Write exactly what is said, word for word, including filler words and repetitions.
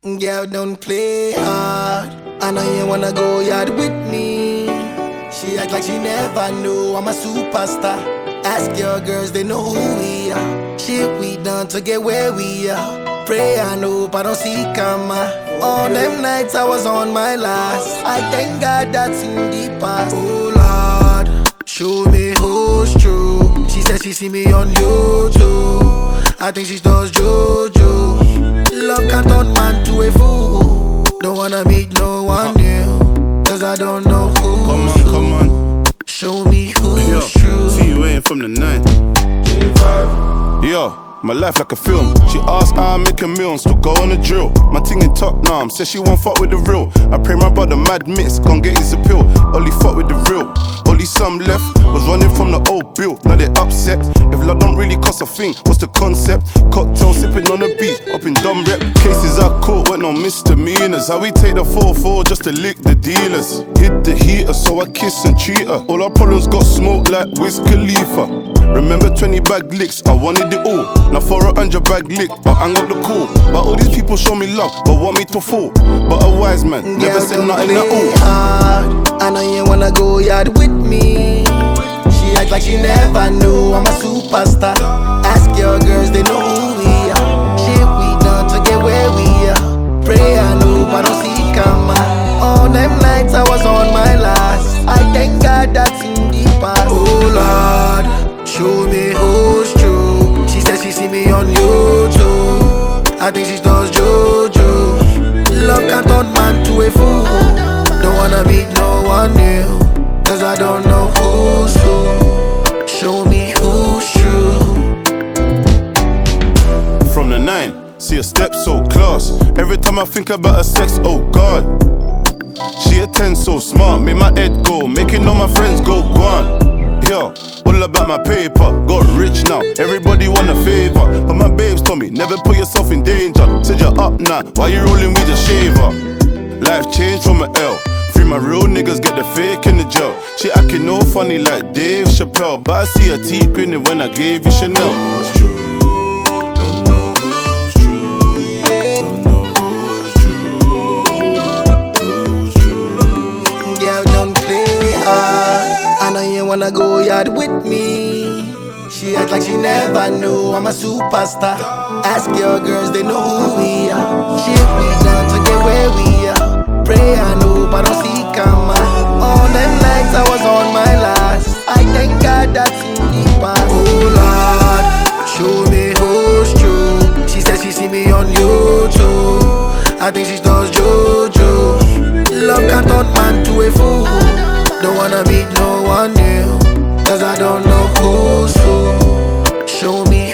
Girl, don't play hard. I know you wanna go yard with me. She act like she never knew I'm a superstar. Ask your girls, they know who we are. Shit we done to get where we are. Pray and hope I don't see karma. All them nights I was on my last. I thank God that's in the past. Oh Lord, show me who's true. She said she see me on YouTube. I think she does juju. Love can turn man to a fool. Don't wanna meet no one new, cause I don't know who. Come on, come on. Show me who's Yo, true. see you waiting from the nine. Yo, my life like a film. She asked how I make a meal and still go on the drill. My ting in Tottenham, says she won't fuck with the real. I pray my brother mad mix, gon' get his appeal. Only fuck with the real. Only some left, was running from the old bill. Now they upset. If love don't really cost a thing, what's the concept? Cocktail sipping on the beat, up in dumb rep. Cases I caught went on misdemeanors. How we take the four four just to lick the dealers. Hit the heater, so I kiss and treat her. All our problems got smoked like Wiz Khalifa. Remember twenty bag licks, I wanted it all. Now for a hundred bag lick, but I got the call. But all these people show me love, but want me to fall. But a wise man never Girl, said don't nothing play at all. hard. I know you wanna go yard with me. She act like she never knew I'm a superstar. Ask your girls, they know who we are. Shit we done to get where we are. Pray and hope I don't see karma. All them nights I was on my last. I thank God that's in the past. Oh Lord, show me who's true. She said she see me on YouTube. I think she does juju. Love can turn man to a fool. Don't wanna meet no one new, cause I don't know who's who. Show me who's true. From the nine, see a step so class. Every time I think about her sex, oh God. She a ten so smart, make my head go, making all my friends go gone. Yo, all about my paper, got rich now, everybody want a favor. But my babes told me, never put yourself in danger. Said you're up now, why you rolling with a shaver? Life changed from an L. Free my real niggas, get the fake in the jail. She acting no funny like Dave Chappelle, but I see her teeth grinning when I gave you Chanel. It's true. I know you wanna go yard with me. She act like she never knew I'm a superstar. Ask your girls, they know who we are. Shit we done to get where we are. Pray and hope I don't see karma. All them nights I was on my last. I thank God that's in the past. Oh Lord, show me who's true. She said she see me on YouTube. I think she does juju. Love can turn man to a fool. Don't wanna meet no one new, cause I don't know who's who. Show me